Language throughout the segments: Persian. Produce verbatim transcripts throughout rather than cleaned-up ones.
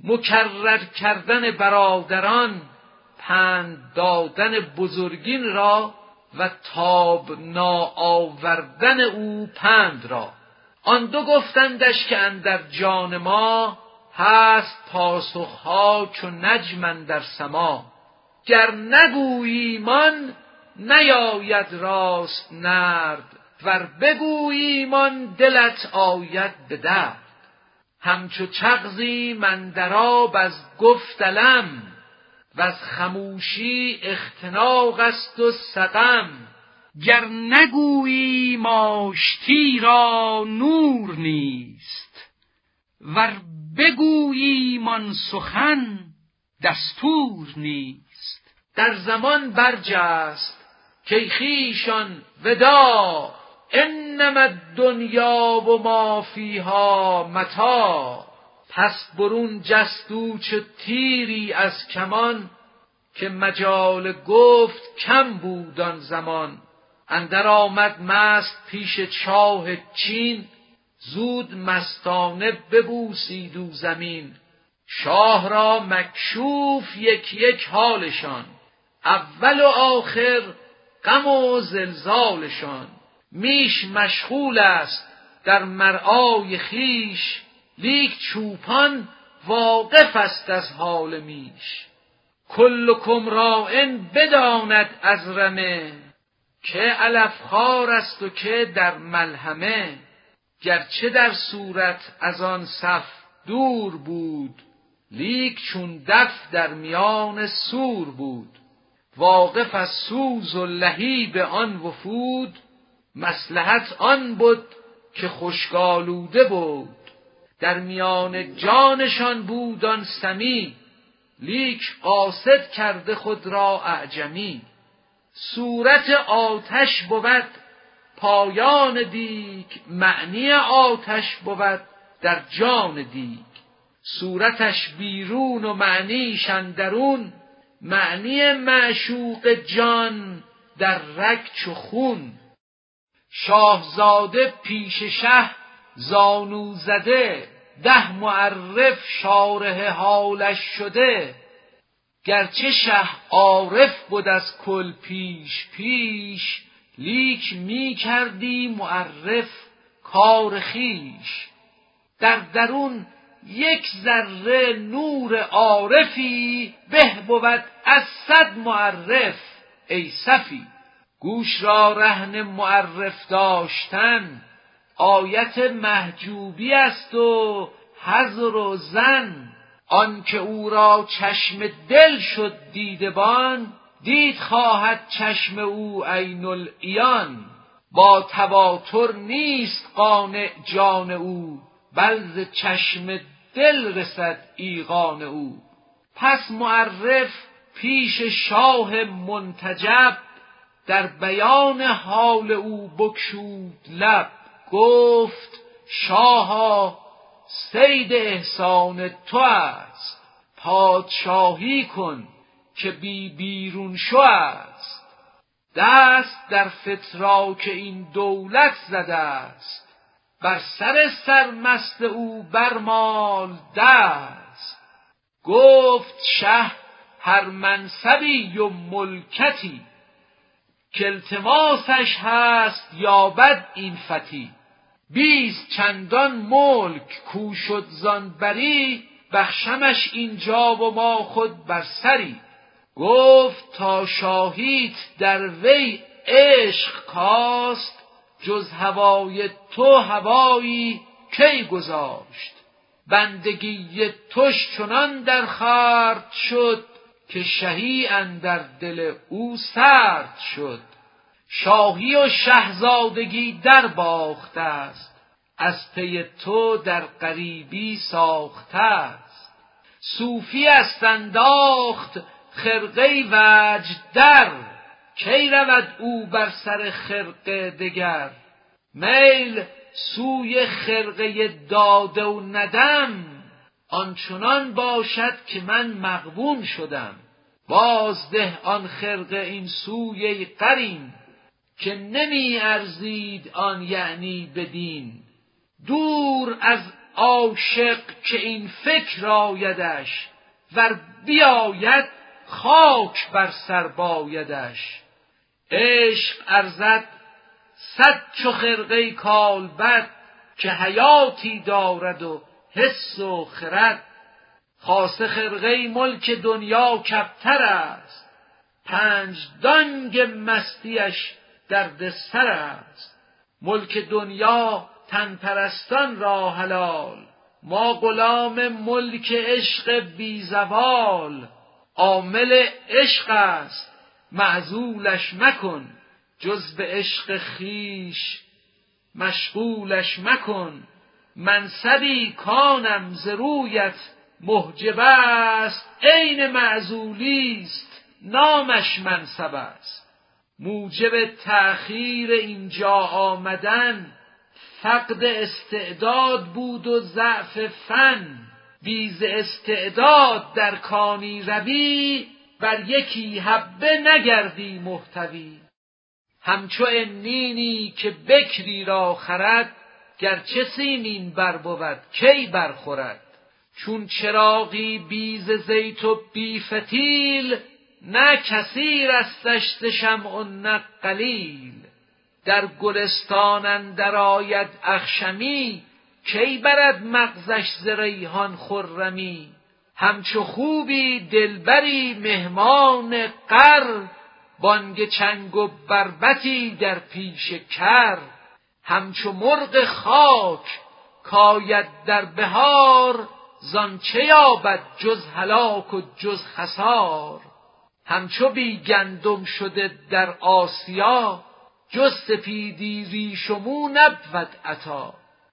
مکرر کردن برادران، پند دادن بزرگین را و تاب ناآوردن او پند را. آن دو گفتندش که اندر جان ما هست پاسخها چو نجم اندر سما. گر نگوییمان نیاید راست نرد، ور بگوییمان دلت آید به درد. همچو چغزیم اندر آب از گفت الم، وز خموشی اختناق است و سقم. گر نگوییم آشتی را نور نیست، ور بگوییم آن سخن دستور نیست. در زمان برجست که خویشان وداع، انما الدنیا و ما فیها متاع. پس برون جست او چو تیری از کمان، که مجال گفت کم بود آن زمان. اندر آمد مست پیش چاه چین، زود مستانه ببوسید او زمین. شاه را مکشوف یک یک حالشان، اول و آخر غم و زلزالشان. میش مشغول است در مرعای خویش، لیک چوپان واقف است از حال میش. کلکم راعٍ بداند از رمه، که علف خوار است و که در ملحمه. گرچه در صورت از آن صف دور بود، لیک چون دف در میان سور بود. واقف از سوز و لهیب آن وفود، مصلحت آن بود که خشک آلوده بود. در میان جانشان بود آن سمی، لیک قاصد کرده خود را اعجمی. صورت آتش بود پایان دیگ، معنی آتش بود در جان دیگ. صورتش بیرون و معنیش اندرون، معنی معشوق جان در رگ چو خون. شاهزاده پیش شه زانو زده، ده معرف شارح حالش شده. گرچه شه عارف بود از کل پیش پیش، لیک می کردی معرف کار خویش. در درون یک ذره نور عارفی، به بود از صد معرف ای صفی. گوش را رهن معرف داشتن، آیت محجوبی است و حذر و زن. آن که او را چشم دل شد دیدبان، دید خواهد چشم او عین العیان. با تواتر نیست قانع جان او، بل ز چشم دل رسد ایقان او. پس معرف پیش شاه منتجب، در بیان حال او بگشود لب. گفت شاها صید احسان تو است، پادشاهی کن که بی بیرون شو است. دست در فتراک این دولت زده است، بر سر سرمست او برمال دست. گفت شه هر منصبی و ملکتی، که التماسش هست یابد این فتی. بیست چندان ملک کو شد زان بری، بخشمش اینجا و ما خود بر سری. گفت تا شاهیت در وی عشق کاست، جز هوای تو هوایی کی گذاشت. بندگی توش چنان در خورد شد، که شهی اندر دل او سرد شد. شاهی و شهزادگی در باخته است، از پی تو در غریبی ساخته است. صوفی است انداخت خرقه وجد در، کی رود او بر سر خرقه دگر. میل سوی خرقه داده و ندم، آنچنان باشد که من مغبون شدم. بازده آن خرقه این سوی قرین، که نمی ارزید آن یعنی بدین. دور از عاشق که این فکر آیدش، ور بیاید خاک بر سر بایدش. عشق ارزد صد چو خرقه کالبد، که حیاتی دارد و حس و خرد. خاصه خرقه ملک دنیا کبتر است، پنج دانگ مستیش درد سر است. ملک دنیا تن پرستان را حلال، ما غلام ملک عشق بی زوال. عامل عشق است معزولش مکن، جز به عشق خویش مشغولش مکن. منصبی کانم ز رویت محجب است، عین معزولی است نامش منصب است. موجب تأخیر اینجا آمدن، فقد استعداد بود و ضعف فن. بیز استعداد در کانی روی، بر یکی حبه نگردی محتوی. همچو عنینی که بکری را خرد، گرچه سیمین بر بود کی برخورد. چون چراغی بیز زیت و بی فتیل، نه کثیر استش ز شمع و نه قلیل. در گلستان اندر آید اخشمی، کی برد مغزش ز ریحان خرمی. همچو خوبی دلبری مهمان غر، بانگ چنگ و بربطی در پیش کر. همچو مرغ خاک کاید در بهار، زان چه یابد جز هلاک و جز خسار. همچو بی گندم شده در آسیا، جز سپیدی ریش و مو نبود عطا.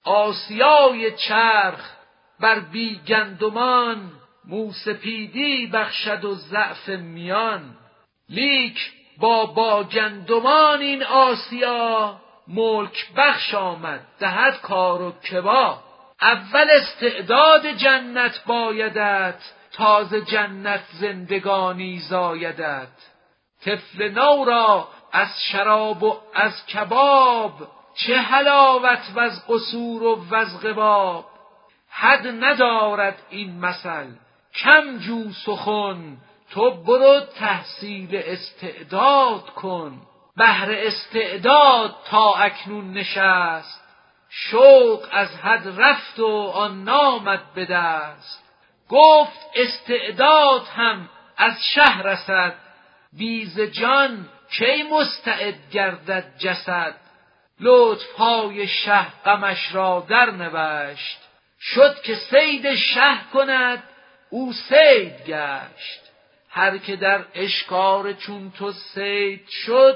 آسیای چرخ بر بی گندمان، موسپیدی بخشد و ضعف میان. لیک با با گندمان این آسیا، ملک بخش آمد دهد کار و کبا. اول استعداد جنت بایدت، تازه جنت زندگانی زایدت. طفل نو را از شراب و از کباب، چه حلاوت و از قصور و از قباب. حد ندارد این مثل کم جو سخن، تو برو تحصیل استعداد کن. بهر استعداد تا اکنون نشست، شوق از حد رفت و آن نامد به دست. گفت استعداد هم از شه رسد، بیز جان کی مستعد گردد جسد. لطفهای شه غمش را در نوشت، شد که صید شه کند او صید گشت. هر که در اشکار چون تو صید شد،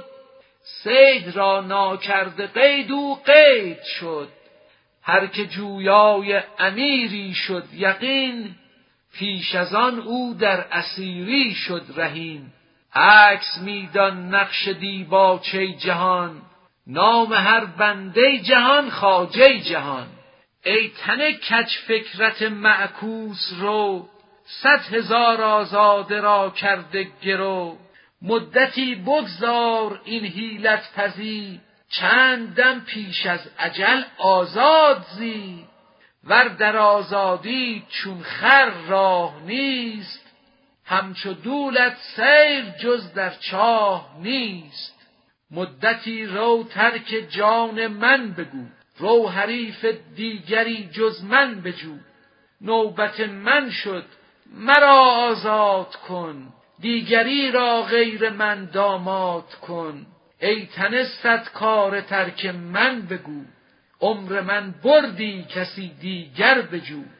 صید را ناکرده قید او قید شد. هر که جویای امیری شد یقین، پیش از آن او در اسیری شد رهین. عکس میدان نقش دیباچه جهان، نام هر بنده جهان خواجه جهان. ای تن کج فکرت معکوس رو، صد هزار آزاده را کرده گرو. مدتی بگذار این حیلت پزی، چند دم پیش از اجل آزاد زی. ور در آزادی چون خر راه نیست، همچو دولت سیر جز در چاه نیست. مدتی رو ترک جان من بگو، رو حریف دیگری جز من بجو. نوبت من شد مرا آزاد کن، دیگری را غیر من داماد کن. ای تن صد کار ترک من بگو، عمر من بردی کسی دیگر بجو.